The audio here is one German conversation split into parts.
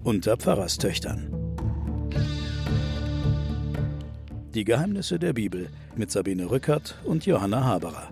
unter Pfarrerstöchtern. Die Geheimnisse der Bibel mit Sabine Rückert und Johanna Haberer.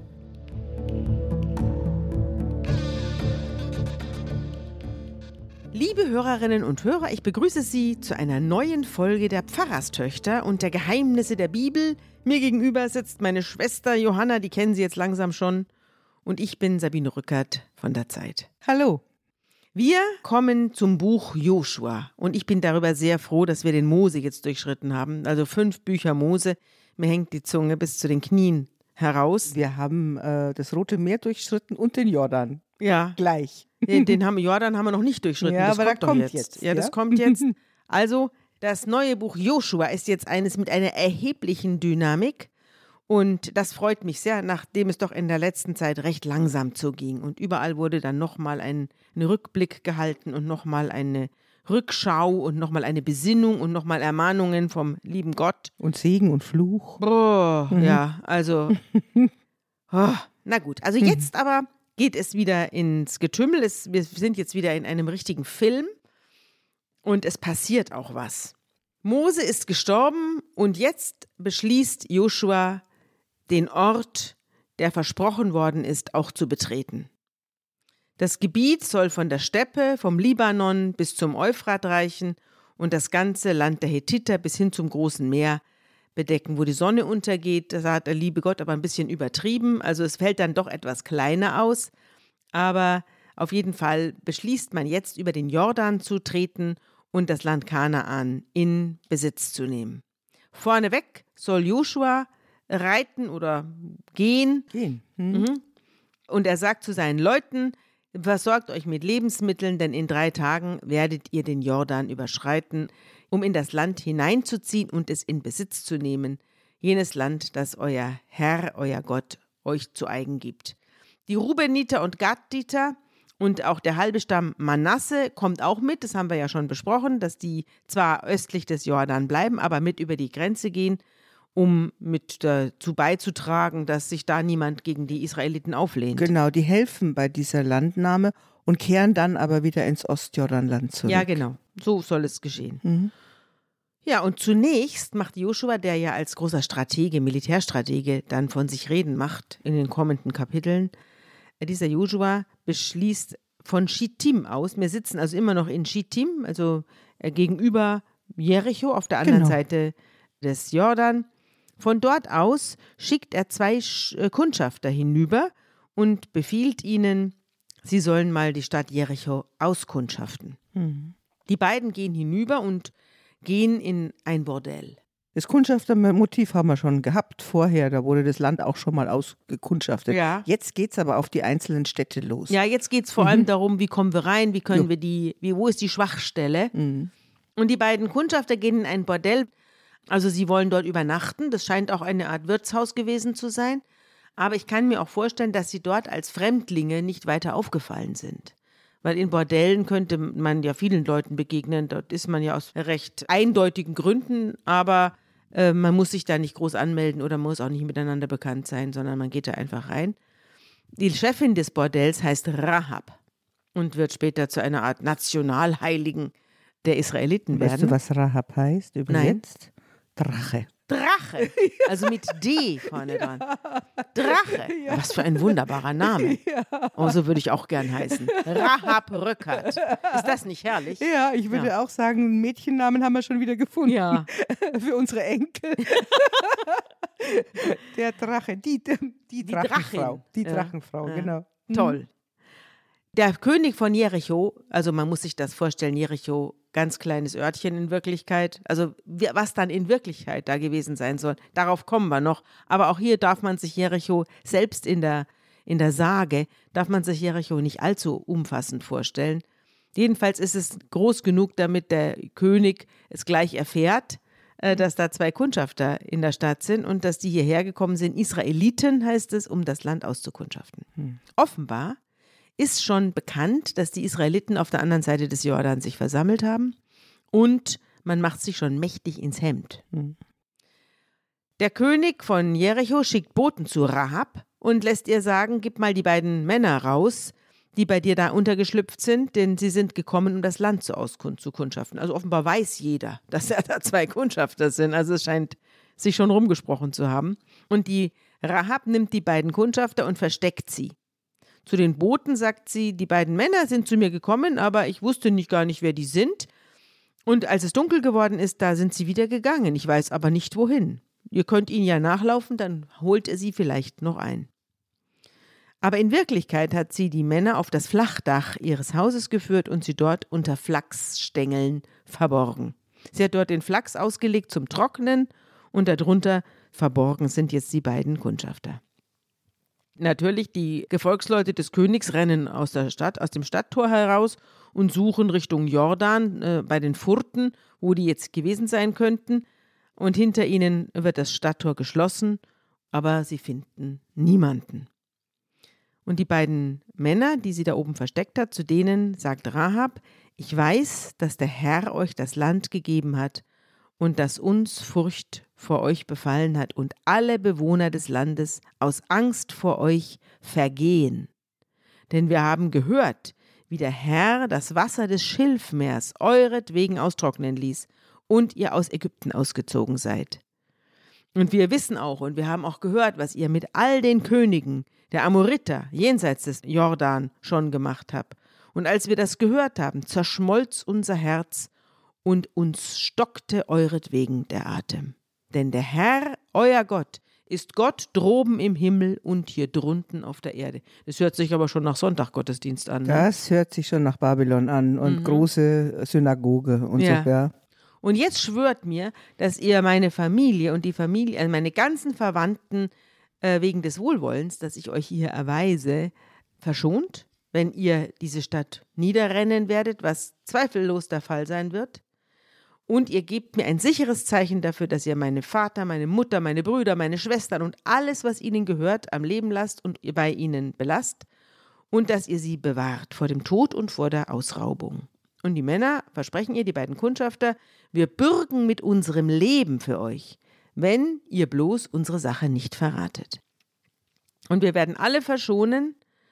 Liebe Hörerinnen und Hörer, ich begrüße Sie zu einer neuen Folge der Pfarrerstöchter und der Geheimnisse der Bibel. Mir gegenüber sitzt meine Schwester Johanna, die kennen Sie jetzt langsam schon. Und ich bin Sabine Rückert von der Zeit. Hallo. Wir kommen zum Buch Joshua und ich bin darüber sehr froh, dass wir den Mose jetzt durchschritten haben. Also 5 Bücher Mose, mir hängt die Zunge bis zu den Knien heraus. Wir haben das Rote Meer durchschritten und den Jordan. Ja. Gleich. Jordan haben wir noch nicht durchschritten. Ja, das aber kommt da doch kommt jetzt. jetzt. Ja, das kommt jetzt. Also, das neue Buch Joshua ist jetzt eines mit einer erheblichen Dynamik. Und das freut mich sehr, nachdem es doch in der letzten Zeit recht langsam zuging. Und überall wurde dann nochmal ein Rückblick gehalten und nochmal eine Rückschau und nochmal eine Besinnung und nochmal Ermahnungen vom lieben Gott. Und Segen und Fluch. Ja, also, na gut. Also jetzt aber geht es wieder ins Getümmel. Wir sind jetzt wieder in einem richtigen Film und es passiert auch was. Mose ist gestorben und jetzt beschließt Joshua, den Ort, der versprochen worden ist, auch zu betreten. Das Gebiet soll von der Steppe, vom Libanon bis zum Euphrat reichen und das ganze Land der Hethiter bis hin zum Großen Meer bedecken, wo die Sonne untergeht. Das hat der liebe Gott aber ein bisschen übertrieben, also es fällt dann doch etwas kleiner aus, aber auf jeden Fall beschließt man jetzt, über den Jordan zu treten und das Land Kanaan in Besitz zu nehmen. Vorneweg soll Joshua reiten oder gehen. Und er sagt zu seinen Leuten, versorgt euch mit Lebensmitteln, denn in 3 Tagen werdet ihr den Jordan überschreiten, um in das Land hineinzuziehen und es in Besitz zu nehmen, jenes Land, das euer Herr, euer Gott, euch zu eigen gibt. Die Rubeniter und Gaditer und auch der halbe Stamm Manasse kommt auch mit, das haben wir ja schon besprochen, dass die zwar östlich des Jordan bleiben, aber mit über die Grenze gehen, um mit dazu beizutragen, dass sich da niemand gegen die Israeliten auflehnt. Genau, die helfen bei dieser Landnahme und kehren dann aber wieder ins Ostjordanland zurück. Ja, genau. So soll es geschehen. Ja, und zunächst macht Joshua, der ja als großer Stratege, Militärstratege, dann von sich reden macht in den kommenden Kapiteln, dieser Joshua beschließt von Schittim aus, wir sitzen also immer noch in Schittim, also gegenüber Jericho auf der anderen Seite des Jordan. Von dort aus schickt er 2 Kundschafter hinüber und befiehlt ihnen, sie sollen mal die Stadt Jericho auskundschaften. Die beiden gehen hinüber und gehen in ein Bordell. Das Kundschaftermotiv haben wir schon gehabt vorher, da wurde das Land auch schon mal ausgekundschaftet. Ja. Jetzt geht es aber auf die einzelnen Städte los. Ja, jetzt geht es vor allem darum, wie kommen wir rein, wie können wir wo ist die Schwachstelle? Und die beiden Kundschafter gehen in ein Bordell. Also sie wollen dort übernachten, das scheint auch eine Art Wirtshaus gewesen zu sein, aber ich kann mir auch vorstellen, dass sie dort als Fremdlinge nicht weiter aufgefallen sind. Weil in Bordellen könnte man ja vielen Leuten begegnen, dort ist man ja aus recht eindeutigen Gründen, aber man muss sich da nicht groß anmelden oder muss auch nicht miteinander bekannt sein, sondern man geht da einfach rein. Die Chefin des Bordells heißt Rahab und wird später zu einer Art Nationalheiligen der Israeliten werden. Weißt du, was Rahab heißt übersetzt? Nein. Drache. Drache, also mit D vorne dran. Drache, was für ein wunderbarer Name. Oh, so würde ich auch gern heißen. Rahab Rückert. Ist das nicht herrlich? Ja, ich würde auch sagen, einen Mädchennamen haben wir schon wieder gefunden. Ja. Für unsere Enkel. Der Drache, die Drachenfrau. Die Drachenfrau, genau. Toll. Der König von Jericho, also man muss sich das vorstellen, Jericho, ganz kleines Örtchen in Wirklichkeit, also was dann in Wirklichkeit da gewesen sein soll, darauf kommen wir noch. Aber auch hier darf man sich Jericho, selbst in der Sage, darf man sich Jericho nicht allzu umfassend vorstellen. Jedenfalls ist es groß genug, damit der König es gleich erfährt, dass da 2 Kundschafter in der Stadt sind und dass die hierher gekommen sind. Israeliten heißt es, um das Land auszukundschaften. Offenbar ist schon bekannt, dass die Israeliten auf der anderen Seite des Jordan sich versammelt haben und man macht sich schon mächtig ins Hemd. Der König von Jericho schickt Boten zu Rahab und lässt ihr sagen, gib mal die beiden Männer raus, die bei dir da untergeschlüpft sind, denn sie sind gekommen, um das Land zu kundschaften. Also offenbar weiß jeder, dass da 2 Kundschafter sind. Also es scheint sich schon rumgesprochen zu haben. Und die Rahab nimmt die beiden Kundschafter und versteckt sie. Zu den Boten sagt sie, die beiden Männer sind zu mir gekommen, aber ich wusste gar nicht, wer die sind. Und als es dunkel geworden ist, da sind sie wieder gegangen. Ich weiß aber nicht, wohin. Ihr könnt ihnen ja nachlaufen, dann holt er sie vielleicht noch ein. Aber in Wirklichkeit hat sie die Männer auf das Flachdach ihres Hauses geführt und sie dort unter Flachsstängeln verborgen. Sie hat dort den Flachs ausgelegt zum Trocknen und darunter verborgen sind jetzt die beiden Kundschafter. Natürlich, die Gefolgsleute des Königs rennen aus der Stadt, aus dem Stadttor heraus und suchen Richtung Jordan bei den Furten, wo die jetzt gewesen sein könnten. Und hinter ihnen wird das Stadttor geschlossen, aber sie finden niemanden. Und die beiden Männer, die sie da oben versteckt hat, zu denen sagt Rahab, ich weiß, dass der Herr euch das Land gegeben hat und dass uns Furcht vor euch befallen hat und alle Bewohner des Landes aus Angst vor euch vergehen. Denn wir haben gehört, wie der Herr das Wasser des Schilfmeers euretwegen austrocknen ließ und ihr aus Ägypten ausgezogen seid. Und wir wissen auch und wir haben auch gehört, was ihr mit all den Königen der Amoriter jenseits des Jordan schon gemacht habt. Und als wir das gehört haben, zerschmolz unser Herz und uns stockte euretwegen der Atem. Denn der Herr, euer Gott, ist Gott droben im Himmel und hier drunten auf der Erde. Das hört sich aber schon nach Sonntaggottesdienst an. Ne? Das hört sich schon nach Babylon an und große Synagoge und so, ja. Und jetzt schwört mir, dass ihr meine Familie und die Familie, also meine ganzen Verwandten wegen des Wohlwollens, das ich euch hier erweise, verschont, wenn ihr diese Stadt niederrennen werdet, was zweifellos der Fall sein wird. Und ihr gebt mir ein sicheres Zeichen dafür, dass ihr meine Vater, meine Mutter, meine Brüder, meine Schwestern und alles, was ihnen gehört, am Leben lasst und ihr bei ihnen belasst und dass ihr sie bewahrt vor dem Tod und vor der Ausraubung. Und die Männer versprechen ihr, die beiden Kundschafter, wir bürgen mit unserem Leben für euch, wenn ihr bloß unsere Sache nicht verratet. Und wir werden alle verschonen.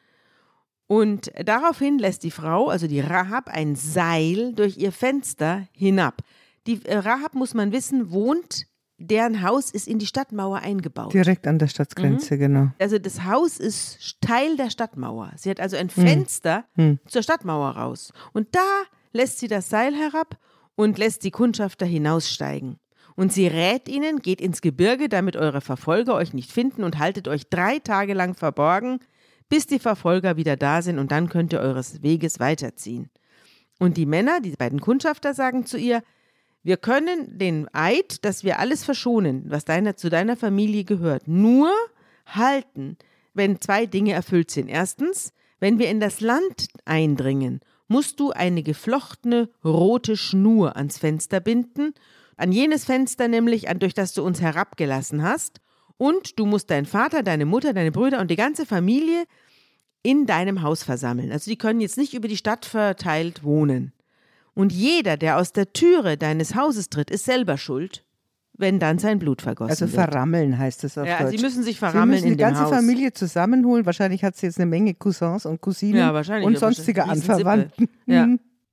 Und daraufhin lässt die Frau, also die Rahab, ein Seil durch ihr Fenster hinab. Die Rahab, muss man wissen, deren Haus ist in die Stadtmauer eingebaut. Direkt an der Stadtgrenze, genau. Also das Haus ist Teil der Stadtmauer. Sie hat also ein Fenster zur Stadtmauer raus. Und da lässt sie das Seil herab und lässt die Kundschafter hinaussteigen. Und sie rät ihnen, geht ins Gebirge, damit eure Verfolger euch nicht finden und haltet euch 3 Tage lang verborgen, bis die Verfolger wieder da sind und dann könnt ihr eures Weges weiterziehen. Und die Männer, die beiden Kundschafter, sagen zu ihr, wir können den Eid, dass wir alles verschonen, was zu deiner Familie gehört, nur halten, wenn 2 Dinge erfüllt sind. Erstens, wenn wir in das Land eindringen, musst du eine geflochtene rote Schnur ans Fenster binden, an jenes Fenster nämlich, durch das du uns herabgelassen hast, und du musst deinen Vater, deine Mutter, deine Brüder und die ganze Familie in deinem Haus versammeln. Also die können jetzt nicht über die Stadt verteilt wohnen. Und jeder, der aus der Türe deines Hauses tritt, ist selber schuld, wenn dann sein Blut vergossen wird. Also verrammeln heißt das auf Deutsch. Sie müssen sich verrammeln in dem Haus. Sie müssen die ganze Familie zusammenholen. Wahrscheinlich hat sie jetzt eine Menge Cousins und Cousinen und sonstige Anverwandten. Ja.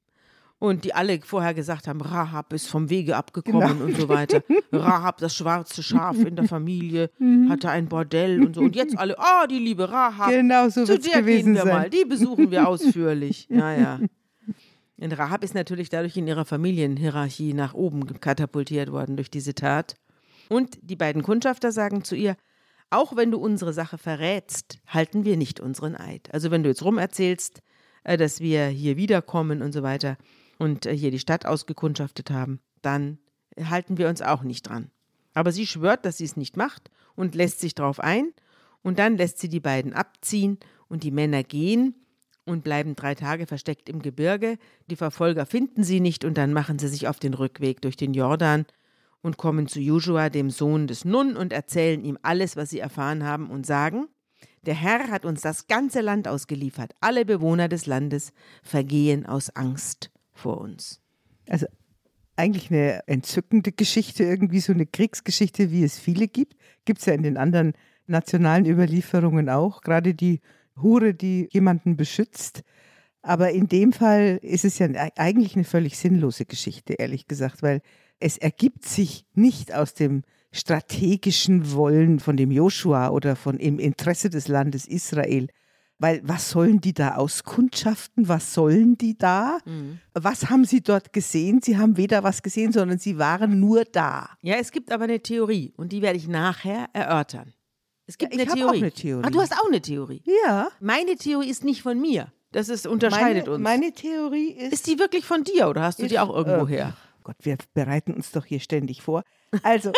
Und die alle vorher gesagt haben, Rahab ist vom Wege abgekommen und so weiter. Rahab, das schwarze Schaf in der Familie, hatte ein Bordell und so. Und jetzt alle, die liebe Rahab, genau so zu der gehen wir sein. mal, die besuchen wir ausführlich. Ja. Und Rahab ist natürlich dadurch in ihrer Familienhierarchie nach oben katapultiert worden durch diese Tat. Und die beiden Kundschafter sagen zu ihr, auch wenn du unsere Sache verrätst, halten wir nicht unseren Eid. Also wenn du jetzt rumerzählst, dass wir hier wiederkommen und so weiter und hier die Stadt ausgekundschaftet haben, dann halten wir uns auch nicht dran. Aber sie schwört, dass sie es nicht macht und lässt sich drauf ein. Und dann lässt sie die beiden abziehen und die Männer gehen und bleiben 3 Tage versteckt im Gebirge. Die Verfolger finden sie nicht und dann machen sie sich auf den Rückweg durch den Jordan und kommen zu Joshua, dem Sohn des Nun, und erzählen ihm alles, was sie erfahren haben und sagen, der Herr hat uns das ganze Land ausgeliefert. Alle Bewohner des Landes vergehen aus Angst vor uns. Also eigentlich eine entzückende Geschichte, irgendwie so eine Kriegsgeschichte, wie es viele gibt. Gibt es ja in den anderen nationalen Überlieferungen auch. Gerade die Hure, die jemanden beschützt. Aber in dem Fall ist es ja eigentlich eine völlig sinnlose Geschichte, ehrlich gesagt, weil es ergibt sich nicht aus dem strategischen Wollen von dem Joshua oder von im Interesse des Landes Israel. Weil was sollen die da auskundschaften? Was sollen die da? Was haben sie dort gesehen? Sie haben weder was gesehen, sondern sie waren nur da. Ja, es gibt aber eine Theorie und die werde ich nachher erörtern. Es gibt Ja, ich eine habe auch Theorie. eine Theorie. Ah, du hast auch eine Theorie. Ja. Meine Theorie ist nicht von mir. Das unterscheidet uns. Meine Theorie Ist die wirklich von dir oder hast du die auch irgendwo her? Gott, wir bereiten uns doch hier ständig vor. Also,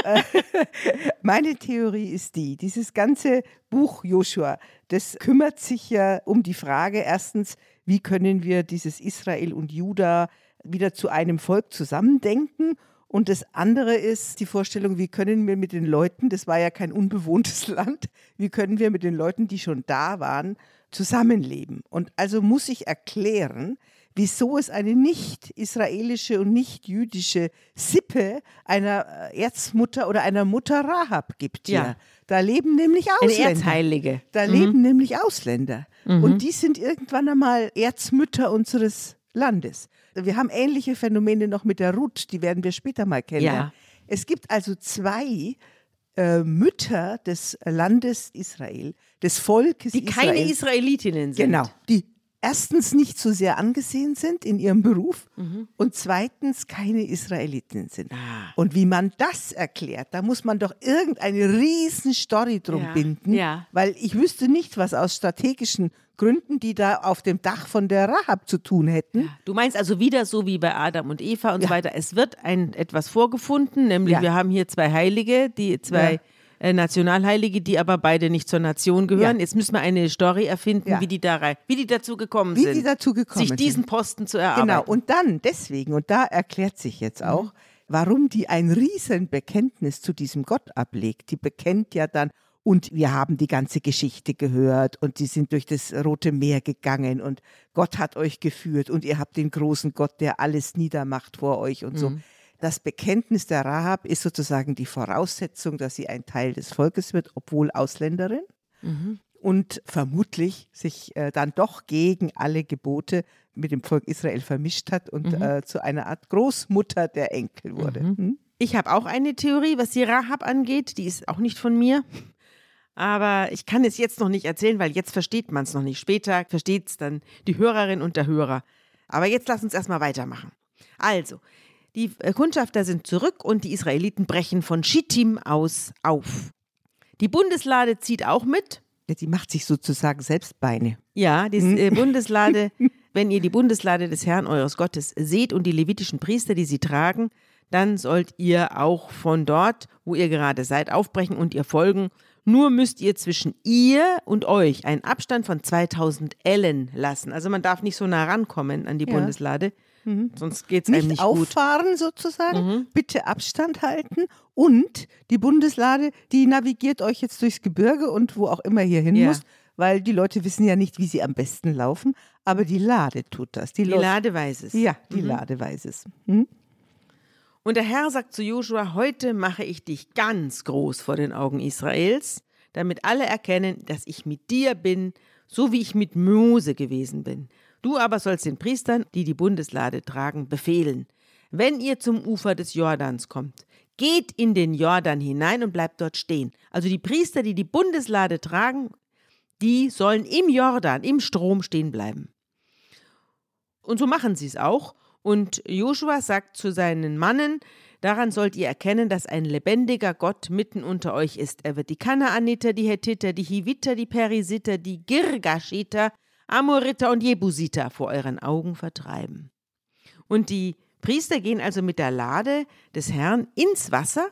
meine Theorie ist dieses ganze Buch Joshua, das kümmert sich ja um die Frage, erstens, wie können wir dieses Israel und Juda wieder zu einem Volk zusammendenken? Und das andere ist die Vorstellung, wie können wir mit den Leuten, das war ja kein unbewohntes Land, wie können wir mit den Leuten, die schon da waren, zusammenleben? Und also muss ich erklären, wieso es eine nicht-israelische und nicht-jüdische Sippe einer Erzmutter oder einer Mutter Rahab gibt hier. Ja. Da leben nämlich Ausländer. Eine Erzheilige. Da leben nämlich Ausländer. Und die sind irgendwann einmal Erzmütter unseres Landes. Wir haben ähnliche Phänomene noch mit der Ruth, die werden wir später mal kennenlernen. Ja. Es gibt also zwei Mütter des Landes Israel, des Volkes Die Israel. keine Israelitinnen sind. Genau, die erstens nicht so sehr angesehen sind in ihrem Beruf und zweitens keine Israeliten sind. Und wie man das erklärt, da muss man doch irgendeine riesen Story drum binden, ja. weil ich wüsste nicht, was aus strategischen Gründen, die da auf dem Dach von der Rahab zu tun hätten. Ja. Du meinst also wieder so wie bei Adam und Eva und so weiter. Es wird etwas vorgefunden, nämlich wir haben hier zwei Heilige, zwei Nationalheilige, die aber beide nicht zur Nation gehören. Ja. Jetzt müssen wir eine Story erfinden, wie die dazu gekommen sind. Wie die dazu gekommen sich diesen sind. Posten zu erarbeiten. Genau, und dann deswegen, und da erklärt sich jetzt auch, warum die ein Riesenbekenntnis zu diesem Gott ablegt. Die bekennt ja dann, und wir haben die ganze Geschichte gehört und die sind durch das Rote Meer gegangen und Gott hat euch geführt und ihr habt den großen Gott, der alles niedermacht vor euch und so. Das Bekenntnis der Rahab ist sozusagen die Voraussetzung, dass sie ein Teil des Volkes wird, obwohl Ausländerin. Und vermutlich sich dann doch gegen alle Gebote mit dem Volk Israel vermischt hat und zu einer Art Großmutter der Enkel wurde. Ich habe auch eine Theorie, was die Rahab angeht. Die ist auch nicht von mir. Aber ich kann es jetzt noch nicht erzählen, weil jetzt versteht man es noch nicht. Später versteht es dann die Hörerin und der Hörer. Aber jetzt lass uns erstmal weitermachen. Also, die Kundschafter sind zurück und die Israeliten brechen von Schittim aus auf. Die Bundeslade zieht auch mit. Die macht sich sozusagen selbst Beine. Ja, die Bundeslade, wenn ihr die Bundeslade des Herrn eures Gottes seht und die levitischen Priester, die sie tragen, dann sollt ihr auch von dort, wo ihr gerade seid, aufbrechen und ihr folgen. Nur müsst ihr zwischen ihr und euch einen Abstand von 2000 Ellen lassen. Also man darf nicht so nah rankommen an die Bundeslade, sonst geht es einem nicht gut. Nicht auffahren sozusagen, bitte Abstand halten und die Bundeslade, die navigiert euch jetzt durchs Gebirge und wo auch immer ihr hin muss, weil die Leute wissen ja nicht, wie sie am besten laufen, aber die Lade tut das. Die Lade weiß es. Ja, die Lade weiß es. Und der Herr sagt zu Joshua, heute mache ich dich ganz groß vor den Augen Israels, damit alle erkennen, dass ich mit dir bin, so wie ich mit Mose gewesen bin. Du aber sollst den Priestern, die die Bundeslade tragen, befehlen. Wenn ihr zum Ufer des Jordans kommt, geht in den Jordan hinein und bleibt dort stehen. Also die Priester, die die Bundeslade tragen, die sollen im Jordan, im Strom stehen bleiben. Und so machen sie es auch. Und Joshua sagt zu seinen Mannen, daran sollt ihr erkennen, dass ein lebendiger Gott mitten unter euch ist. Er wird die Kanaaniter, die Hethiter, die Hiviter, die Perisiter, die Girgashiter, Amoriter und Jebusiter vor euren Augen vertreiben. Und die Priester gehen also mit der Lade des Herrn ins Wasser.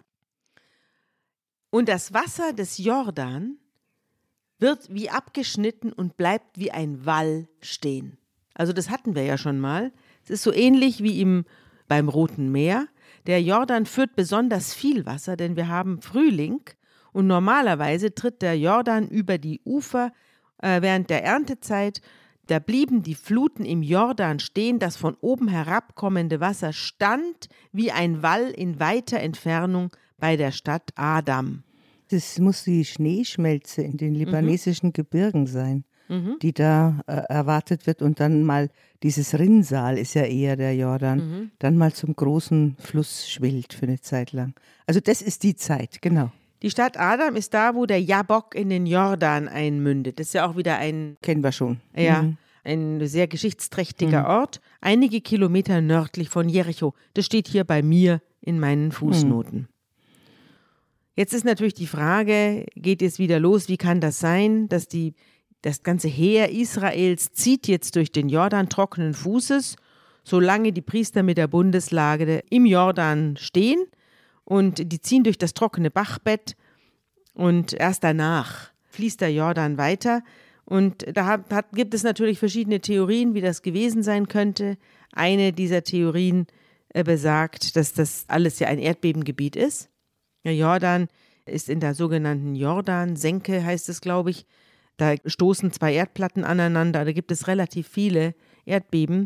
Und das Wasser des Jordan wird wie abgeschnitten und bleibt wie ein Wall stehen. Also das hatten wir ja schon mal. Es ist so ähnlich wie beim Roten Meer. Der Jordan führt besonders viel Wasser, denn wir haben Frühling und normalerweise tritt der Jordan über die Ufer während der Erntezeit. Da blieben die Fluten im Jordan stehen, das von oben herabkommende Wasser stand wie ein Wall in weiter Entfernung bei der Stadt Adam. Das muss die Schneeschmelze in den libanesischen Gebirgen sein. die da erwartet wird. Und dann mal dieses Rinnsal ist ja eher der Jordan, dann mal zum großen Fluss schwillt für eine Zeit lang. Also das ist die Zeit, genau. Die Stadt Adam ist da, wo der Jabbok in den Jordan einmündet. Das ist ja auch wieder kennen wir schon. Ein sehr geschichtsträchtiger Ort, einige Kilometer nördlich von Jericho. Das steht hier bei mir in meinen Fußnoten. Jetzt ist natürlich die Frage, geht es wieder los? Wie kann das sein, dass das ganze Heer Israels zieht jetzt durch den Jordan trockenen Fußes, solange die Priester mit der Bundeslade im Jordan stehen und die ziehen durch das trockene Bachbett und erst danach fließt der Jordan weiter. Und da gibt es natürlich verschiedene Theorien, wie das gewesen sein könnte. Eine dieser Theorien besagt, dass das alles ja ein Erdbebengebiet ist. Der Jordan ist in der sogenannten Jordansenke, heißt es, glaube ich. Da stoßen zwei Erdplatten aneinander, da gibt es relativ viele Erdbeben.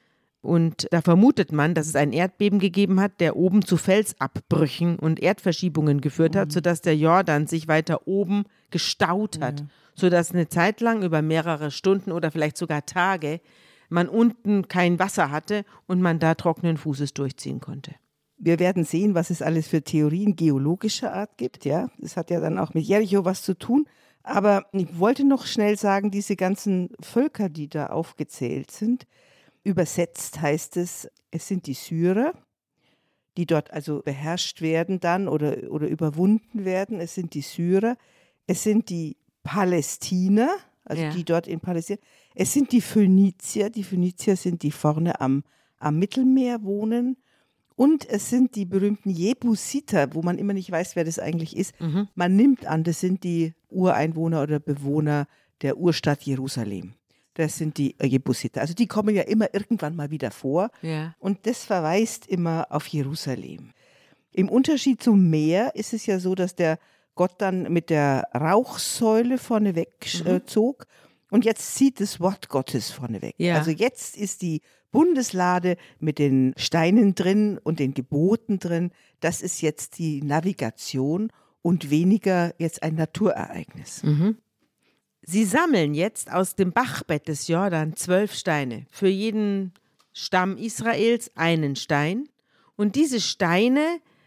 Und da vermutet man, dass es ein Erdbeben gegeben hat, der oben zu Felsabbrüchen und Erdverschiebungen geführt hat, sodass der Jordan sich weiter oben gestaut hat, sodass eine Zeit lang über mehrere Stunden oder vielleicht sogar Tage man unten kein Wasser hatte und man da trockenen Fußes durchziehen konnte. Wir werden sehen, was es alles für Theorien geologischer Art gibt. Ja, das hat ja dann auch mit Jericho was zu tun. Aber ich wollte noch schnell sagen, diese ganzen Völker, die da aufgezählt sind, übersetzt heißt es sind die Syrer, die dort also beherrscht werden dann oder überwunden werden. Es sind die Syrer, es sind die Palästiner, also die dort in Palästina. Es sind die Phönizier sind die vorne am Mittelmeer wohnen. Und es sind die berühmten Jebusiter, wo man immer nicht weiß, wer das eigentlich ist. Man nimmt an, das sind die Ureinwohner oder Bewohner der Urstadt Jerusalem. Das sind die Jebusiter. Also die kommen ja immer irgendwann mal wieder vor. Ja. Und das verweist immer auf Jerusalem. Im Unterschied zum Meer ist es ja so, dass der Gott dann mit der Rauchsäule vorneweg zog. Und jetzt zieht das Wort Gottes vorneweg. Ja. Also jetzt ist die Bundeslade mit den Steinen drin und den Geboten drin. Das ist jetzt die Navigation und weniger jetzt ein Naturereignis. Sie sammeln jetzt aus dem Bachbett des Jordan 12 Steine. Für jeden Stamm Israels einen Stein. Und diese Steine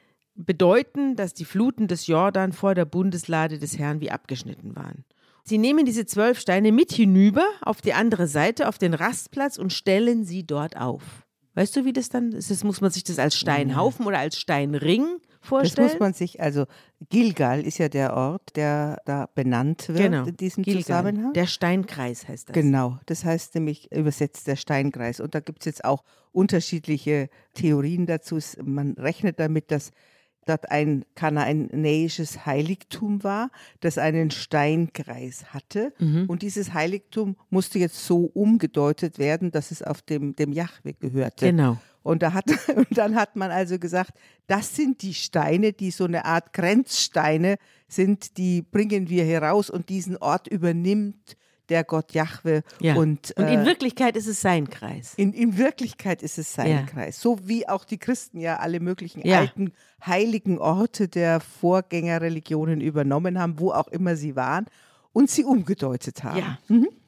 bedeuten, dass die Fluten des Jordan vor der Bundeslade des Herrn wie abgeschnitten waren. Sie nehmen diese 12 Steine mit hinüber auf die andere Seite, auf den Rastplatz und stellen sie dort auf. Weißt du, wie das dann ist? Muss man sich das als Steinhaufen oder als Steinring vorstellen? Das muss man sich, also Gilgal ist ja der Ort, der da benannt wird in diesem Gilgal. Zusammenhang. Der Steinkreis heißt das. Genau, das heißt nämlich übersetzt der Steinkreis. Und da gibt es jetzt auch unterschiedliche Theorien dazu. Man rechnet damit, dass dort ein kanaanäisches Heiligtum war, das einen Steinkreis hatte. Und dieses Heiligtum musste jetzt so umgedeutet werden, dass es auf dem Jahwe gehörte. Genau. Und dann hat man also gesagt, das sind die Steine, die so eine Art Grenzsteine sind, die bringen wir heraus und diesen Ort übernimmt der Gott Jahwe. Ja. Und in Wirklichkeit ist es sein Kreis. In Wirklichkeit ist es sein Kreis. So wie auch die Christen ja alle möglichen alten heiligen Orte der Vorgängerreligionen übernommen haben, wo auch immer sie waren, und sie umgedeutet haben. Ja.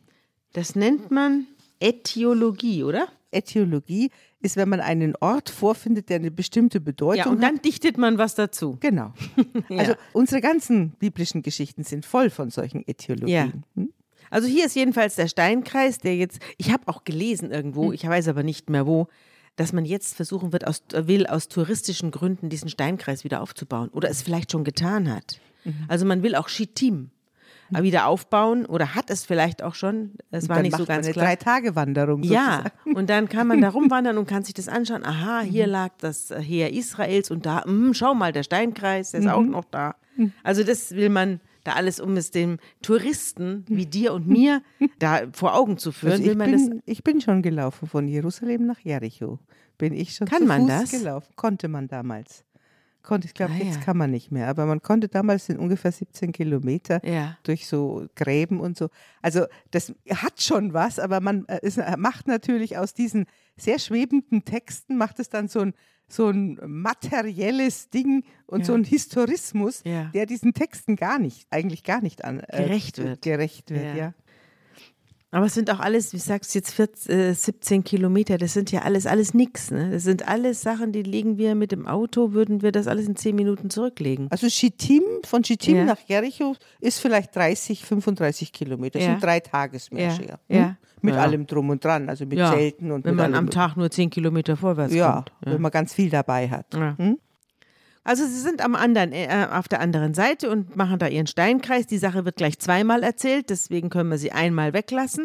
Das nennt man Ätiologie, oder? Ätiologie ist, wenn man einen Ort vorfindet, der eine bestimmte Bedeutung hat. Ja, und dann dichtet man was dazu. Genau. Also unsere ganzen biblischen Geschichten sind voll von solchen Ätiologien. Ja. Also hier ist jedenfalls der Steinkreis, der jetzt, ich habe auch gelesen irgendwo, ich weiß aber nicht mehr wo, dass man jetzt versuchen will aus touristischen Gründen diesen Steinkreis wieder aufzubauen oder es vielleicht schon getan hat. Also man will auch Schittim wieder aufbauen oder hat es vielleicht auch schon, es war nicht so ganz klar. Eine 3-Tage-Wanderung sozusagen. Ja, und dann kann man da rumwandern und kann sich das anschauen. Aha, hier lag das Heer Israels und da, schau mal, der Steinkreis, der ist auch noch da. Also das will man da alles, um es dem Touristen wie dir und mir da vor Augen zu führen. Also ich bin schon gelaufen von Jerusalem nach Jericho. Bin ich schon zu Fuß gelaufen. Konnte man damals. Ich glaube, jetzt kann man nicht mehr. Aber man konnte damals in ungefähr 17 Kilometer durch so Gräben und so. Also das hat schon was, aber es macht natürlich aus diesen sehr schwebenden Texten, macht es dann so ein materielles Ding und so ein Historismus, der diesen Texten eigentlich gar nicht gerecht wird. Ja. Aber es sind auch alles, wie sagst du jetzt, 17 Kilometer, das sind ja alles nix. Ne? Das sind alles Sachen, die legen wir mit dem Auto, würden wir das alles in 10 Minuten zurücklegen. Also von Schittim nach Jericho ist vielleicht 30, 35 Kilometer. Das sind 3 Tagesmärsche. Mit allem drum und dran, also mit Zelten und wenn mit man allem. am Tag nur 10 Kilometer vorwärts kommt. Ja, wenn man ganz viel dabei hat. Ja. Also sie sind auf der anderen Seite und machen da ihren Steinkreis. Die Sache wird gleich zweimal erzählt, deswegen können wir sie einmal weglassen.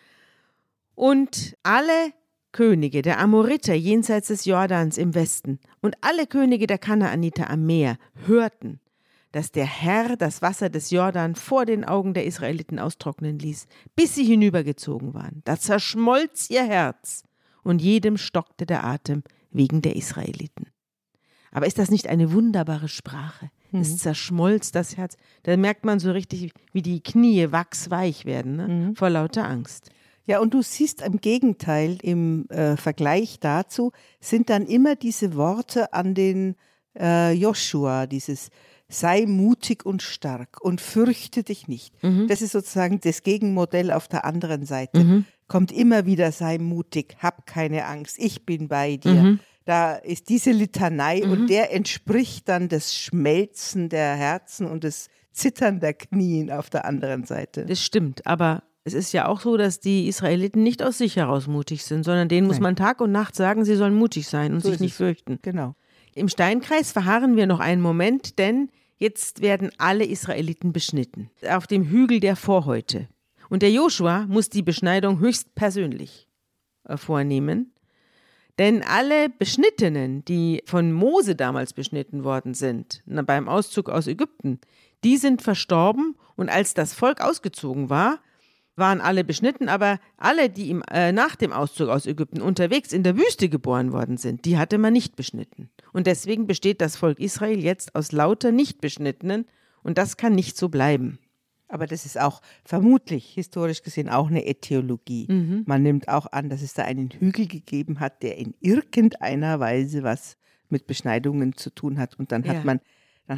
Und alle Könige der Amoriter jenseits des Jordans im Westen und alle Könige der Kanaaniter am Meer hörten, dass der Herr das Wasser des Jordan vor den Augen der Israeliten austrocknen ließ, bis sie hinübergezogen waren. Da zerschmolz ihr Herz und jedem stockte der Atem wegen der Israeliten. Aber ist das nicht eine wunderbare Sprache? Es zerschmolz das Herz. Da merkt man so richtig, wie die Knie wachsweich werden, ne? Vor lauter Angst. Ja, und du siehst im Gegenteil, im Vergleich dazu, sind dann immer diese Worte an den Joshua, dieses sei mutig und stark und fürchte dich nicht. Das ist sozusagen das Gegenmodell auf der anderen Seite. Kommt immer wieder, sei mutig, hab keine Angst, ich bin bei dir. Da ist diese Litanei und der entspricht dann das Schmelzen der Herzen und das Zittern der Knien auf der anderen Seite. Das stimmt, aber es ist ja auch so, dass die Israeliten nicht aus sich heraus mutig sind, sondern denen muss man Tag und Nacht sagen, sie sollen mutig sein und sich nicht fürchten. Genau. Im Steinkreis verharren wir noch einen Moment, denn jetzt werden alle Israeliten beschnitten, auf dem Hügel der Vorhäute. Und der Joshua muss die Beschneidung höchstpersönlich vornehmen. Denn alle Beschnittenen, die von Mose damals beschnitten worden sind, beim Auszug aus Ägypten, die sind verstorben und als das Volk ausgezogen war, waren alle beschnitten, aber alle, die nach dem Auszug aus Ägypten unterwegs in der Wüste geboren worden sind, die hatte man nicht beschnitten. Und deswegen besteht das Volk Israel jetzt aus lauter Nicht-Beschnittenen und das kann nicht so bleiben. Aber das ist auch vermutlich historisch gesehen auch eine Äthiologie. Man nimmt auch an, dass es da einen Hügel gegeben hat, der in irgendeiner Weise was mit Beschneidungen zu tun hat. Und dann hat man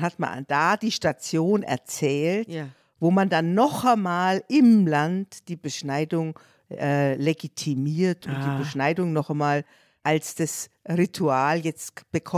da die Station erzählt, wo man dann noch einmal im Land die Beschneidung legitimiert und die Beschneidung noch einmal als das Ritual, jetzt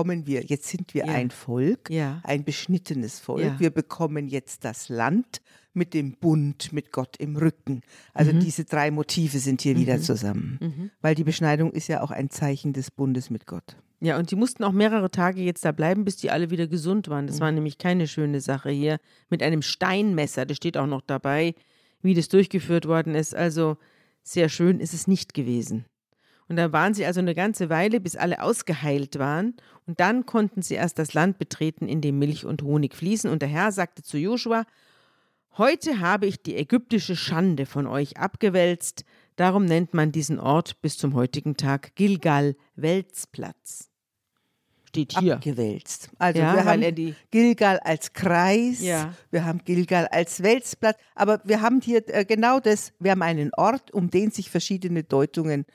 sind wir ein Volk, ein beschnittenes Volk, wir bekommen jetzt das Land mit dem Bund mit Gott im Rücken. Also diese 3 Motive sind hier wieder zusammen, weil die Beschneidung ist ja auch ein Zeichen des Bundes mit Gott. Ja, und die mussten auch mehrere Tage jetzt da bleiben, bis die alle wieder gesund waren. Das war nämlich keine schöne Sache hier mit einem Steinmesser, das steht auch noch dabei, wie das durchgeführt worden ist. Also sehr schön ist es nicht gewesen. Und da waren sie also eine ganze Weile, bis alle ausgeheilt waren. Und dann konnten sie erst das Land betreten, in dem Milch und Honig fließen. Und der Herr sagte zu Joshua: Heute habe ich die ägyptische Schande von euch abgewälzt. Darum nennt man diesen Ort bis zum heutigen Tag Gilgal, Wälzplatz. Steht hier. Abgewälzt. Also wir haben Gilgal als Kreis, wir haben Gilgal als Wälzplatz, aber wir haben hier genau das, wir haben einen Ort, um den sich verschiedene Deutungen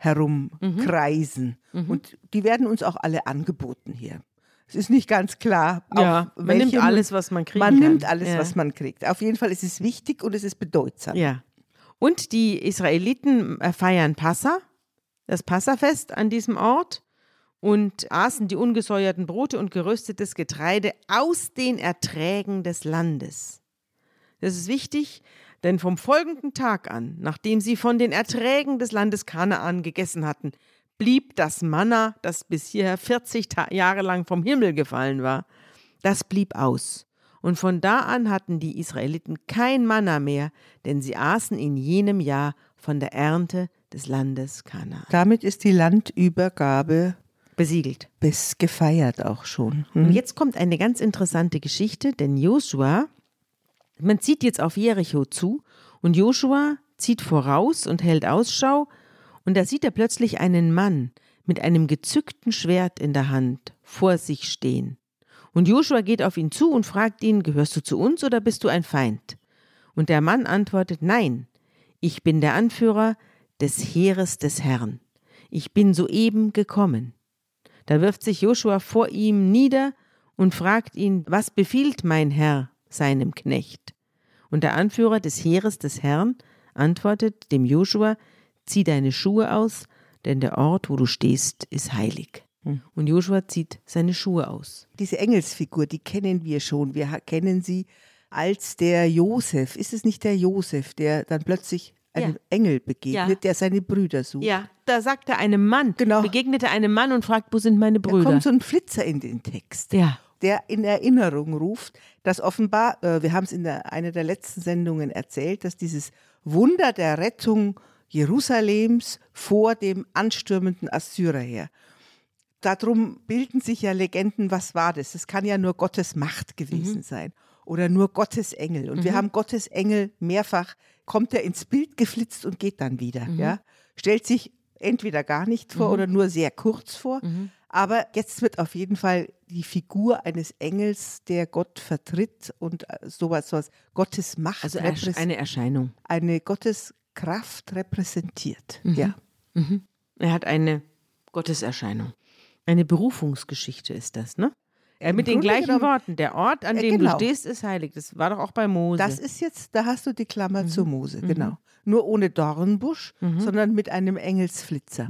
herumkreisen. Und die werden uns auch alle angeboten hier. Es ist nicht ganz klar. Man nimmt alles, was man kriegt. Man nimmt alles, was man kriegt. Auf jeden Fall ist es wichtig und es ist bedeutsam. Ja. Und die Israeliten feiern Passa, das Passafest an diesem Ort und aßen die ungesäuerten Brote und geröstetes Getreide aus den Erträgen des Landes. Das ist wichtig, denn vom folgenden Tag an, nachdem sie von den Erträgen des Landes Kanaan gegessen hatten, blieb das Manna, das bis hierher 40 Jahre lang vom Himmel gefallen war, das blieb aus. Und von da an hatten die Israeliten kein Manna mehr, denn sie aßen in jenem Jahr von der Ernte des Landes Kanaan. Damit ist die Landübergabe besiegelt. Bis gefeiert auch schon. Und jetzt kommt eine ganz interessante Geschichte, denn Joshua, man zieht jetzt auf Jericho zu und Joshua zieht voraus und hält Ausschau und da sieht er plötzlich einen Mann mit einem gezückten Schwert in der Hand vor sich stehen. Und Joshua geht auf ihn zu und fragt ihn: Gehörst du zu uns oder bist du ein Feind? Und der Mann antwortet: Nein, ich bin der Anführer des Heeres des Herrn. Ich bin soeben gekommen. Da wirft sich Joshua vor ihm nieder und fragt ihn: Was befiehlt mein Herr seinem Knecht? Und der Anführer des Heeres des Herrn antwortet dem Joshua: Zieh deine Schuhe aus, denn der Ort, wo du stehst, ist heilig. Und Joshua zieht seine Schuhe aus. Diese Engelsfigur, die kennen wir schon. Wir kennen sie als der Josef. Ist es nicht der Josef, der dann plötzlich einem Engel begegnet, der seine Brüder sucht? Ja, da sagte einem Mann, Genau. begegnete einem Mann und fragt, wo sind meine Brüder? Da kommt so ein Flitzer in den Text, der in Erinnerung ruft, dass offenbar, wir haben es in einer der letzten Sendungen erzählt, dass dieses Wunder der Rettung Jerusalems vor dem anstürmenden Assyrerheer, darum bilden sich ja Legenden, was war das? Das kann ja nur Gottes Macht gewesen sein oder nur Gottes Engel. Und wir haben Gottes Engel mehrfach, kommt er ins Bild geflitzt und geht dann wieder. Ja? Stellt sich entweder gar nicht vor oder nur sehr kurz vor. Aber jetzt wird auf jeden Fall die Figur eines Engels, der Gott vertritt und sowas Gottes Macht. Also eine Erscheinung. Eine Gotteskraft repräsentiert. Ja. Er hat eine Gotteserscheinung. Eine Berufungsgeschichte ist das, ne? Mit den gleichen Worten. Der Ort, an dem du stehst, ist heilig. Das war doch auch bei Mose. Das ist jetzt, da hast du die Klammer zu Mose, genau. Nur ohne Dornbusch, sondern mit einem Engelsflitzer.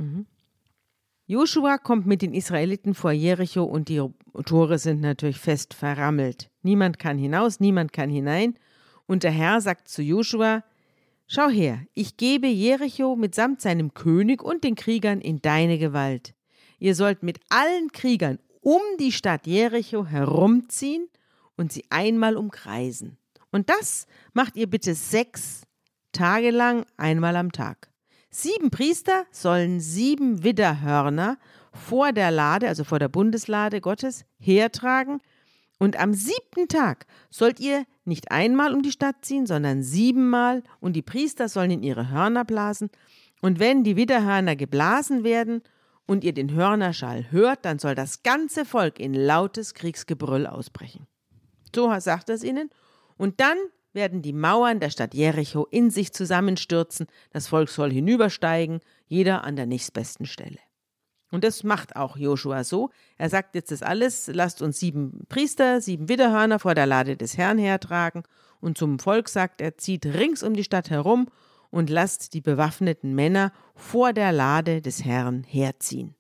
Joshua kommt mit den Israeliten vor Jericho und die Tore sind natürlich fest verrammelt. Niemand kann hinaus, niemand kann hinein. Und der Herr sagt zu Joshua: Schau her, ich gebe Jericho mitsamt seinem König und den Kriegern in deine Gewalt. Ihr sollt mit allen Kriegern um die Stadt Jericho herumziehen und sie einmal umkreisen. Und das macht ihr bitte 6 Tage lang, einmal am Tag. 7 Priester sollen 7 Widderhörner vor der Lade, also vor der Bundeslade Gottes, hertragen. Und am 7. Tag sollt ihr nicht einmal um die Stadt ziehen, sondern 7-mal. Und die Priester sollen in ihre Hörner blasen. Und wenn die Widderhörner geblasen werden und ihr den Hörnerschall hört, dann soll das ganze Volk in lautes Kriegsgebrüll ausbrechen. So sagt er es ihnen. Und dann werden die Mauern der Stadt Jericho in sich zusammenstürzen. Das Volk soll hinübersteigen, jeder an der nächstbesten Stelle. Und das macht auch Joshua so. Er sagt jetzt das alles, lasst uns 7 Priester, 7 Widderhörner vor der Lade des Herrn hertragen. Und zum Volk sagt er, zieht rings um die Stadt herum und lasst die bewaffneten Männer vor der Lade des Herrn herziehen.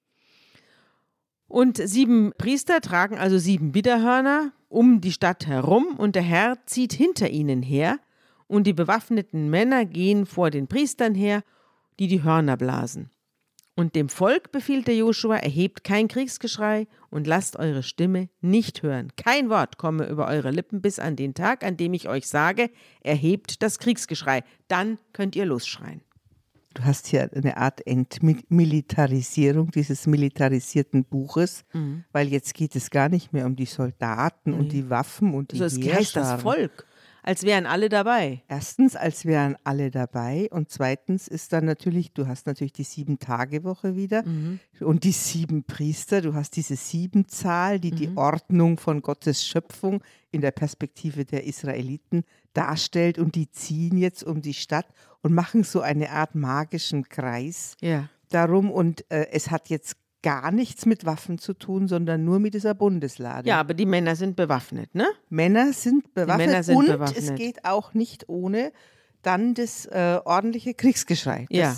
Und 7 Priester tragen also 7 Widderhörner um die Stadt herum und der Herr zieht hinter ihnen her und die bewaffneten Männer gehen vor den Priestern her, die die Hörner blasen. Und dem Volk befiehlt der Joshua, erhebt kein Kriegsgeschrei und lasst eure Stimme nicht hören. Kein Wort komme über eure Lippen bis an den Tag, an dem ich euch sage, erhebt das Kriegsgeschrei. Dann könnt ihr losschreien. Du hast hier eine Art Entmilitarisierung dieses militarisierten Buches, weil jetzt geht es gar nicht mehr um die Soldaten und die Waffen und die Heerscharen. Es heißt das Volk, als wären alle dabei. Erstens, als wären alle dabei und zweitens ist dann natürlich, du hast natürlich die 7-Tage-Woche wieder und die 7 Priester, du hast diese 7-Zahl, die die Ordnung von Gottes Schöpfung in der Perspektive der Israeliten darstellt und die ziehen jetzt um die Stadt und machen so eine Art magischen Kreis darum und es hat jetzt gar nichts mit Waffen zu tun, sondern nur mit dieser Bundeslade. Ja, aber die Männer sind bewaffnet, ne? Männer sind bewaffnet es geht auch nicht ohne dann das ordentliche Kriegsgeschrei. Ja.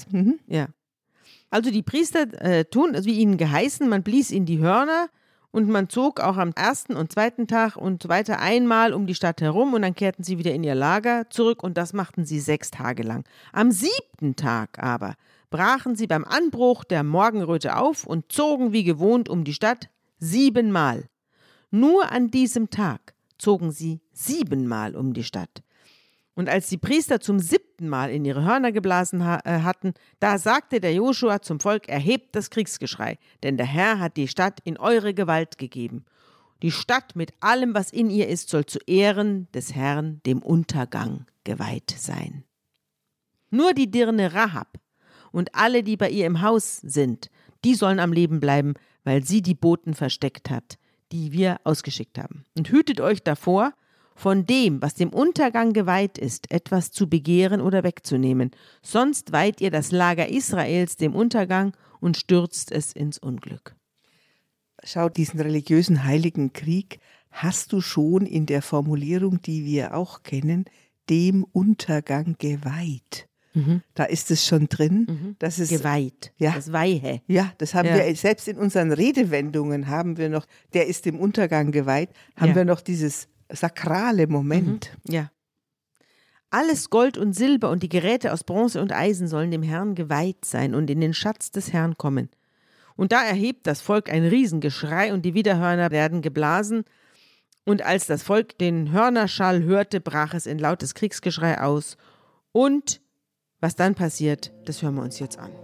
Also die Priester tun, wie ihnen geheißen, man blies in die Hörner und man zog auch am 1. und 2. Tag und so weiter einmal um die Stadt herum und dann kehrten sie wieder in ihr Lager zurück und das machten sie 6 Tage lang. Am 7. Tag aber brachen sie beim Anbruch der Morgenröte auf und zogen wie gewohnt um die Stadt 7-mal. Nur an diesem Tag zogen sie 7-mal um die Stadt. Und als die Priester zum 7. Mal in ihre Hörner geblasen hatten, da sagte der Joshua zum Volk, erhebt das Kriegsgeschrei, denn der Herr hat die Stadt in eure Gewalt gegeben. Die Stadt mit allem, was in ihr ist, soll zu Ehren des Herrn dem Untergang geweiht sein. Nur die Dirne Rahab und alle, die bei ihr im Haus sind, die sollen am Leben bleiben, weil sie die Boten versteckt hat, die wir ausgeschickt haben. Und hütet euch davor, von dem, was dem Untergang geweiht ist, etwas zu begehren oder wegzunehmen. Sonst weiht ihr das Lager Israels dem Untergang und stürzt es ins Unglück. Schau, diesen religiösen heiligen Krieg hast du schon in der Formulierung, die wir auch kennen, dem Untergang geweiht. Da ist es schon drin, dass es geweiht, ja, das Weihe. Ja, das haben wir selbst in unseren Redewendungen haben wir noch, der ist dem Untergang geweiht, haben wir noch dieses sakrale Moment. Ja. Alles Gold und Silber und die Geräte aus Bronze und Eisen sollen dem Herrn geweiht sein und in den Schatz des Herrn kommen. Und da erhebt das Volk ein Riesengeschrei und die Widerhörner werden geblasen. Und als das Volk den Hörnerschall hörte, brach es in lautes Kriegsgeschrei aus. Und was dann passiert, das hören wir uns jetzt an.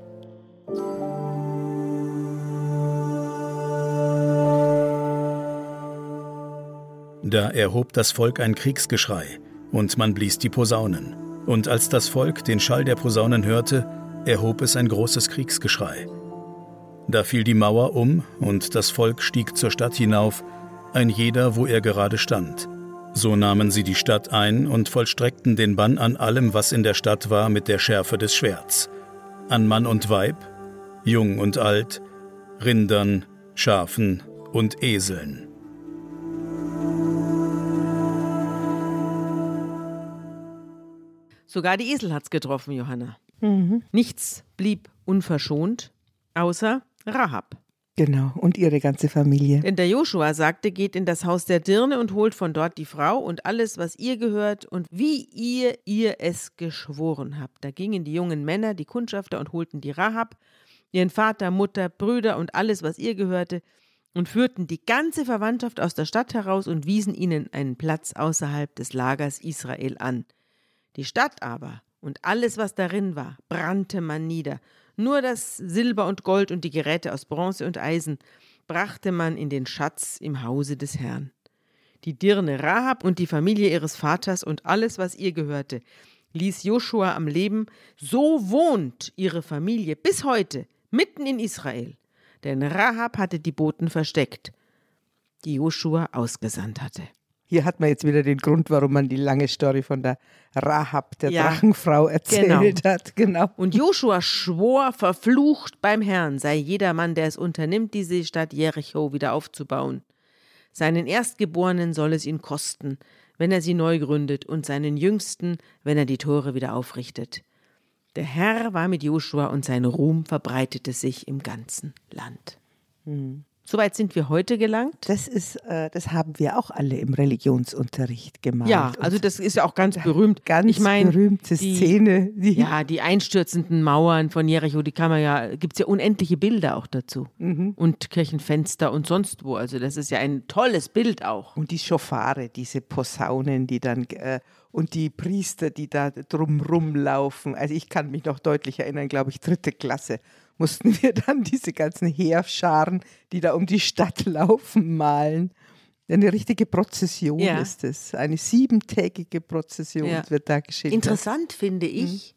Da erhob das Volk ein Kriegsgeschrei, und man blies die Posaunen. Und als das Volk den Schall der Posaunen hörte, erhob es ein großes Kriegsgeschrei. Da fiel die Mauer um, und das Volk stieg zur Stadt hinauf, ein jeder, wo er gerade stand. So nahmen sie die Stadt ein und vollstreckten den Bann an allem, was in der Stadt war, mit der Schärfe des Schwerts. An Mann und Weib, Jung und Alt, Rindern, Schafen und Eseln. Sogar die Esel hat's getroffen, Johanna. Nichts blieb unverschont, außer Rahab. Genau, und ihre ganze Familie. Denn der Joshua sagte, geht in das Haus der Dirne und holt von dort die Frau und alles, was ihr gehört und wie ihr es geschworen habt. Da gingen die jungen Männer, die Kundschafter, und holten die Rahab, ihren Vater, Mutter, Brüder und alles, was ihr gehörte, und führten die ganze Verwandtschaft aus der Stadt heraus und wiesen ihnen einen Platz außerhalb des Lagers Israel an. Die Stadt aber und alles, was darin war, brannte man nieder. Nur das Silber und Gold und die Geräte aus Bronze und Eisen brachte man in den Schatz im Hause des Herrn. Die Dirne Rahab und die Familie ihres Vaters und alles, was ihr gehörte, ließ Joshua am Leben. So wohnt ihre Familie bis heute mitten in Israel. Denn Rahab hatte die Boten versteckt, die Joshua ausgesandt hatte. Hier hat man jetzt wieder den Grund, warum man die lange Story von der Rahab, der Drachenfrau, erzählt hat. Genau. Und Joshua schwor, verflucht beim Herrn sei jeder Mann, der es unternimmt, diese Stadt Jericho wieder aufzubauen. Seinen Erstgeborenen soll es ihn kosten, wenn er sie neu gründet, und seinen Jüngsten, wenn er die Tore wieder aufrichtet. Der Herr war mit Joshua und sein Ruhm verbreitete sich im ganzen Land. Soweit sind wir heute gelangt. Das haben wir auch alle im Religionsunterricht gemacht. Ja, also das ist ja auch ganz berühmt. Ganz berühmte Szene. Die einstürzenden Mauern von Jericho, gibt es ja unendliche Bilder auch dazu. Und Kirchenfenster und sonst wo. Also das ist ja ein tolles Bild auch. Und die Schofare, diese Posaunen, die dann und die Priester, die da drumrum laufen. Also ich kann mich noch deutlich erinnern, glaube ich, 3. Klasse. Mussten wir dann diese ganzen Heerscharen, die da um die Stadt laufen, malen. Eine richtige Prozession ist es. Eine 7-tägige Prozession wird da geschildert. Interessant finde ich,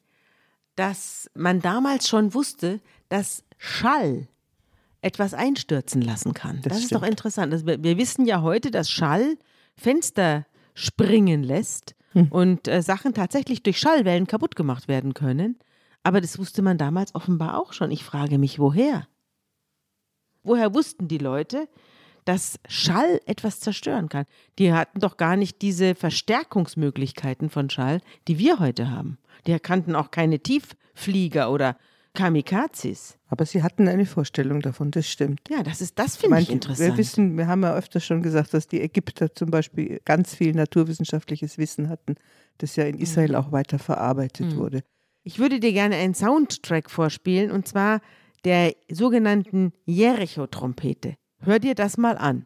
dass man damals schon wusste, dass Schall etwas einstürzen lassen kann. Das ist doch interessant. Also wir wissen ja heute, dass Schall Fenster springen lässt und Sachen tatsächlich durch Schallwellen kaputt gemacht werden können. Aber das wusste man damals offenbar auch schon. Ich frage mich, woher? Woher wussten die Leute, dass Schall etwas zerstören kann? Die hatten doch gar nicht diese Verstärkungsmöglichkeiten von Schall, die wir heute haben. Die kannten auch keine Tiefflieger oder Kamikazes. Aber sie hatten eine Vorstellung davon, das stimmt. Ja, das finde ich interessant. Wir haben ja öfter schon gesagt, dass die Ägypter zum Beispiel ganz viel naturwissenschaftliches Wissen hatten, das ja in Israel auch weiter verarbeitet wurde. Ich würde dir gerne einen Soundtrack vorspielen, und zwar der sogenannten Jericho-Trompete. Hör dir das mal an.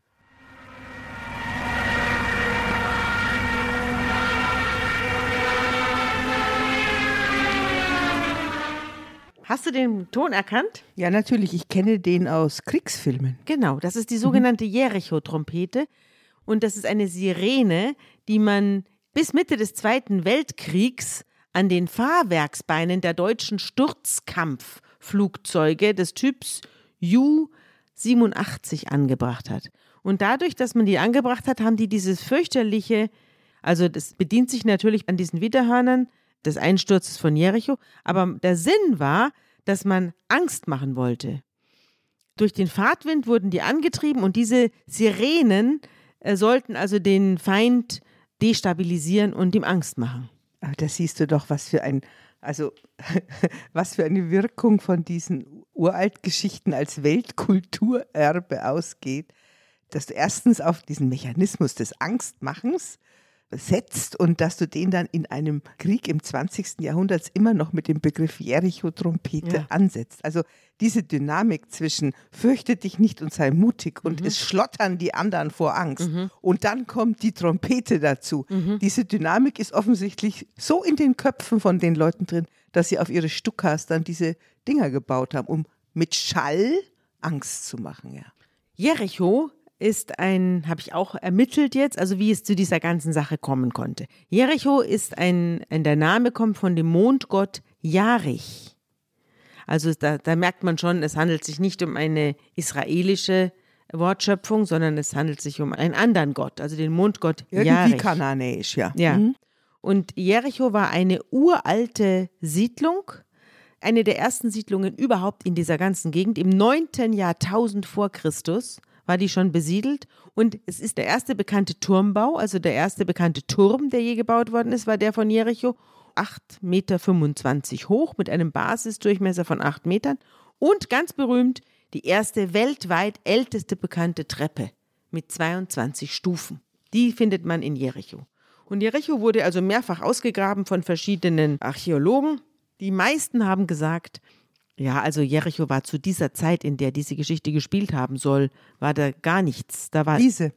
Hast du den Ton erkannt? Ja, natürlich. Ich kenne den aus Kriegsfilmen. Genau, das ist die sogenannte Jericho-Trompete. Und das ist eine Sirene, die man bis Mitte des Zweiten Weltkriegs an den Fahrwerksbeinen der deutschen Sturzkampfflugzeuge des Typs Ju-87 angebracht hat. Und dadurch, dass man die angebracht hat, haben die dieses fürchterliche, also das bedient sich natürlich an diesen Widerhörnern des Einsturzes von Jericho, aber der Sinn war, dass man Angst machen wollte. Durch den Fahrtwind wurden die angetrieben und diese Sirenen sollten also den Feind destabilisieren und ihm Angst machen. Aber da siehst du doch, was für eine Wirkung von diesen Uraltgeschichten als Weltkulturerbe ausgeht, dass du erstens auf diesen Mechanismus des Angstmachens setzt und dass du den dann in einem Krieg im 20. Jahrhundert immer noch mit dem Begriff Jericho-Trompete ansetzt. Also diese Dynamik zwischen fürchte dich nicht und sei mutig und es schlottern die anderen vor Angst und dann kommt die Trompete dazu. Diese Dynamik ist offensichtlich so in den Köpfen von den Leuten drin, dass sie auf ihre Stukas dann diese Dinger gebaut haben, um mit Schall Angst zu machen. Ja. Jericho ist habe ich auch ermittelt jetzt, also wie es zu dieser ganzen Sache kommen konnte. Jericho ist der Name kommt von dem Mondgott Jarich. Also da merkt man schon, es handelt sich nicht um eine israelische Wortschöpfung, sondern es handelt sich um einen anderen Gott, also den Mondgott Jarich. Irgendwie kananäisch, ja. Ja. Und Jericho war eine uralte Siedlung, eine der ersten Siedlungen überhaupt in dieser ganzen Gegend. Im 9. Jahrtausend vor Christus war die schon besiedelt und es ist der erste bekannte Turmbau, also der erste bekannte Turm, der je gebaut worden ist, war der von Jericho, 8,25 Meter hoch mit einem Basisdurchmesser von 8 Metern und ganz berühmt die erste weltweit älteste bekannte Treppe mit 22 Stufen. Die findet man in Jericho. Und Jericho wurde also mehrfach ausgegraben von verschiedenen Archäologen. Die meisten haben gesagt, ja, also Jericho war zu dieser Zeit, in der diese Geschichte gespielt haben soll, war da gar nichts. Da war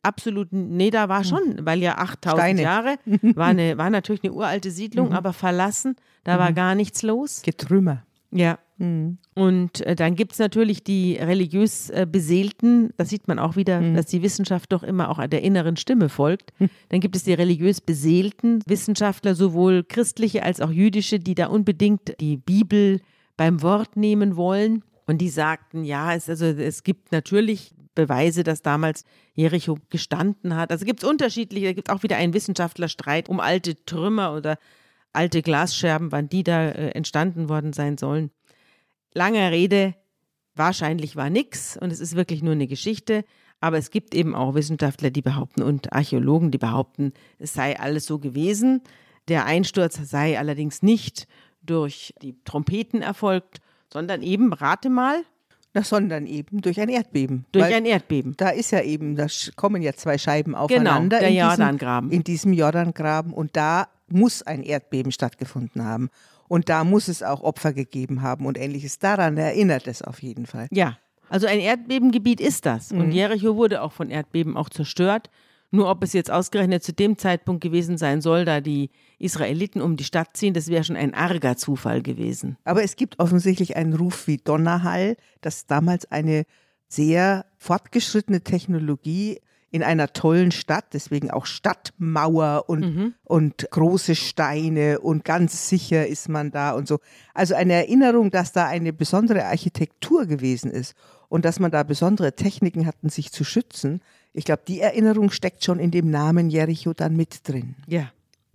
da war schon, weil ja 8000 Steine. Jahre, war natürlich eine uralte Siedlung, aber verlassen, da war gar nichts los. Getrümmer. Ja. Und dann gibt es natürlich die religiös Beseelten, das sieht man auch wieder, dass die Wissenschaft doch immer auch der inneren Stimme folgt. Dann gibt es die religiös beseelten Wissenschaftler, sowohl christliche als auch jüdische, die da unbedingt die Bibel beim Wort nehmen wollen. Und die sagten, ja, es gibt natürlich Beweise, dass damals Jericho gestanden hat. Also gibt es unterschiedliche, da gibt es auch wieder einen Wissenschaftlerstreit um alte Trümmer oder alte Glasscherben, wann die da entstanden worden sein sollen. Lange Rede, wahrscheinlich war nichts und es ist wirklich nur eine Geschichte. Aber es gibt eben auch Wissenschaftler, die behaupten und Archäologen, die behaupten, es sei alles so gewesen. Der Einsturz sei allerdings nicht durch die Trompeten erfolgt, sondern eben, rate mal. Sondern eben durch ein Erdbeben. Durch ein Erdbeben. Da kommen ja zwei Scheiben aufeinander. Genau, der Jordangraben. In diesem Jordangraben und da muss ein Erdbeben stattgefunden haben. Und da muss es auch Opfer gegeben haben und Ähnliches. Daran erinnert es auf jeden Fall. Ja, also ein Erdbebengebiet ist das. Und Jericho wurde auch von Erdbeben auch zerstört. Nur ob es jetzt ausgerechnet zu dem Zeitpunkt gewesen sein soll, da die Israeliten um die Stadt ziehen, das wäre schon ein arger Zufall gewesen. Aber es gibt offensichtlich einen Ruf wie Donnerhall, dass damals eine sehr fortgeschrittene Technologie in einer tollen Stadt, deswegen auch Stadtmauer und große Steine und ganz sicher ist man da und so. Also eine Erinnerung, dass da eine besondere Architektur gewesen ist und dass man da besondere Techniken hatten, sich zu schützen. Ich glaube, die Erinnerung steckt schon in dem Namen Jericho dann mit drin. Ja.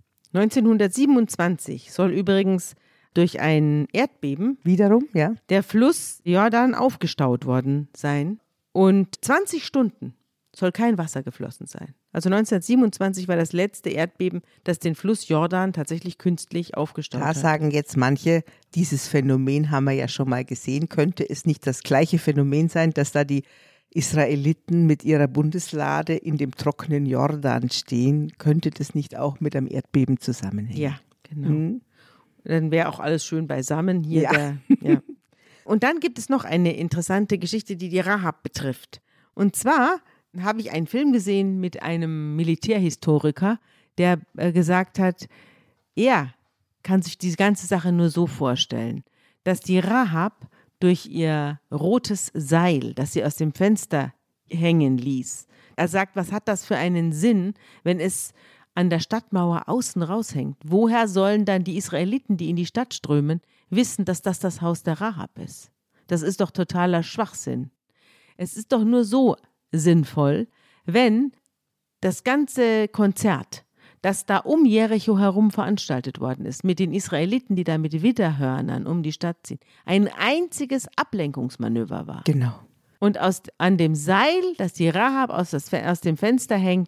1927 soll übrigens durch ein Erdbeben wiederum, ja, der Fluss Jordan aufgestaut worden sein und 20 Stunden soll kein Wasser geflossen sein. Also 1927 war das letzte Erdbeben, das den Fluss Jordan tatsächlich künstlich aufgestaut hat. Da sagen jetzt manche, dieses Phänomen haben wir ja schon mal gesehen. Könnte es nicht das gleiche Phänomen sein, dass da die Israeliten mit ihrer Bundeslade in dem trockenen Jordan stehen? Könnte das nicht auch mit einem Erdbeben zusammenhängen? Ja, genau. Dann wäre auch alles schön beisammen hier. Ja. Ja. Und dann gibt es noch eine interessante Geschichte, die Rahab betrifft. Und zwar habe ich einen Film gesehen mit einem Militärhistoriker, der gesagt hat, er kann sich diese ganze Sache nur so vorstellen, dass die Rahab durch ihr rotes Seil, das sie aus dem Fenster hängen ließ. Er sagt, was hat das für einen Sinn, wenn es an der Stadtmauer außen raushängt? Woher sollen dann die Israeliten, die in die Stadt strömen, wissen, dass das Haus der Rahab ist? Das ist doch totaler Schwachsinn. Es ist doch nur so sinnvoll, wenn das ganze Konzert, das da um Jericho herum veranstaltet worden ist, mit den Israeliten, die da mit Widderhörnern um die Stadt ziehen, ein einziges Ablenkungsmanöver war. Genau. Und an dem Seil, das die Rahab aus dem Fenster hängte,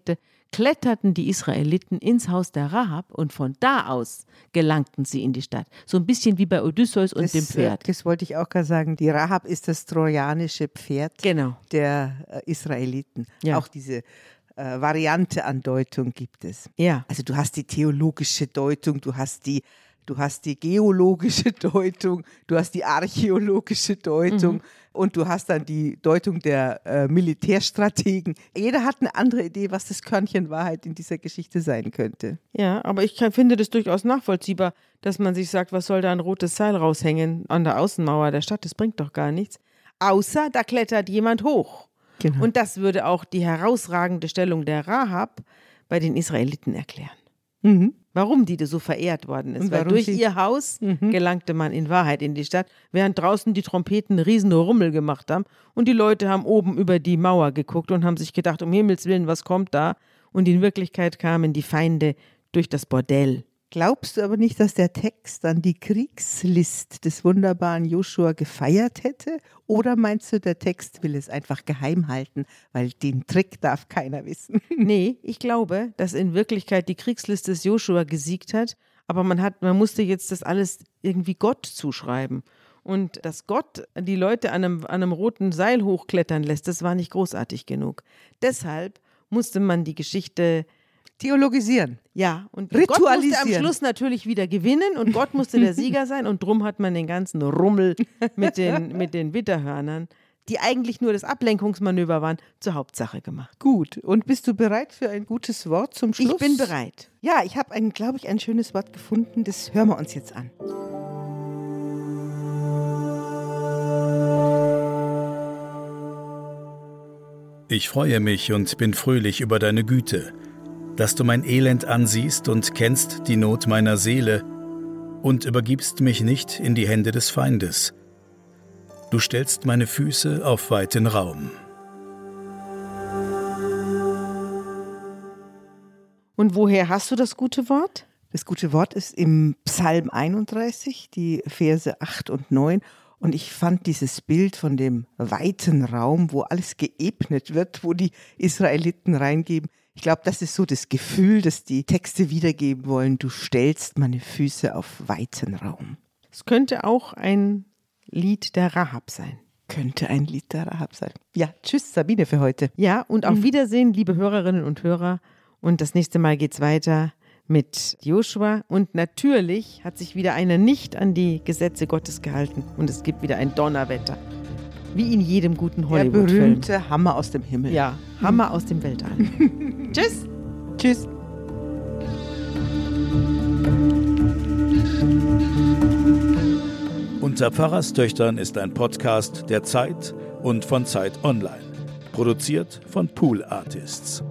kletterten die Israeliten ins Haus der Rahab und von da aus gelangten sie in die Stadt. So ein bisschen wie bei Odysseus und dem Pferd. Das wollte ich auch gerade sagen. Die Rahab ist das trojanische Pferd der Israeliten. Ja. Auch diese Variante an Deutung gibt es. Ja. Also du hast die theologische Deutung, du hast die geologische Deutung, du hast die archäologische Deutung und du hast dann die Deutung der Militärstrategen. Jeder hat eine andere Idee, was das Körnchen Wahrheit in dieser Geschichte sein könnte. Ja, aber ich finde das durchaus nachvollziehbar, dass man sich sagt, was soll da ein rotes Seil raushängen an der Außenmauer der Stadt? Das bringt doch gar nichts. Außer da klettert jemand hoch. Genau. Und das würde auch die herausragende Stellung der Rahab bei den Israeliten erklären. Warum die so verehrt worden ist. Weil durch ihr Haus gelangte man in Wahrheit in die Stadt, während draußen die Trompeten einen riesen Rummel gemacht haben und die Leute haben oben über die Mauer geguckt und haben sich gedacht, um Himmels Willen, was kommt da? Und in Wirklichkeit kamen die Feinde durch das Bordell. Glaubst du aber nicht, dass der Text dann die Kriegslist des wunderbaren Joshua gefeiert hätte? Oder meinst du, der Text will es einfach geheim halten, weil den Trick darf keiner wissen? Nee, ich glaube, dass in Wirklichkeit die Kriegsliste des Joshua gesiegt hat, aber man musste jetzt das alles irgendwie Gott zuschreiben. Und dass Gott die Leute an einem roten Seil hochklettern lässt, das war nicht großartig genug. Deshalb musste man die Geschichte theologisieren. Ja, und ritualisieren. Gott musste am Schluss natürlich wieder gewinnen und Gott musste der Sieger sein und drum hat man den ganzen Rummel mit den Widderhörnern, die eigentlich nur das Ablenkungsmanöver waren, zur Hauptsache gemacht. Gut, und bist du bereit für ein gutes Wort zum Schluss? Ich bin bereit. Ja, ich habe glaube ich, ein schönes Wort gefunden, das hören wir uns jetzt an. Ich freue mich und bin fröhlich über deine Güte, dass du mein Elend ansiehst und kennst die Not meiner Seele und übergibst mich nicht in die Hände des Feindes. Du stellst meine Füße auf weiten Raum. Und woher hast du das gute Wort? Das gute Wort ist im Psalm 31, die Verse 8 und 9. Und ich fand dieses Bild von dem weiten Raum, wo alles geebnet wird, wo die Israeliten reingeben. Ich glaube, das ist so das Gefühl, das die Texte wiedergeben wollen. Du stellst meine Füße auf weiten Raum. Es könnte auch ein Lied der Rahab sein. Könnte ein Lied der Rahab sein. Ja, tschüss Sabine für heute. Ja, und auf Wiedersehen, liebe Hörerinnen und Hörer. Und das nächste Mal geht's weiter mit Joshua. Und natürlich hat sich wieder einer nicht an die Gesetze Gottes gehalten. Und es gibt wieder ein Donnerwetter. Wie in jedem guten Hollywood-Film. Der berühmte Hammer aus dem Himmel. Ja, Hammer aus dem Weltall. Tschüss. Tschüss. Unter Pfarrerstöchtern ist ein Podcast der Zeit und von Zeit Online. Produziert von Pool Artists.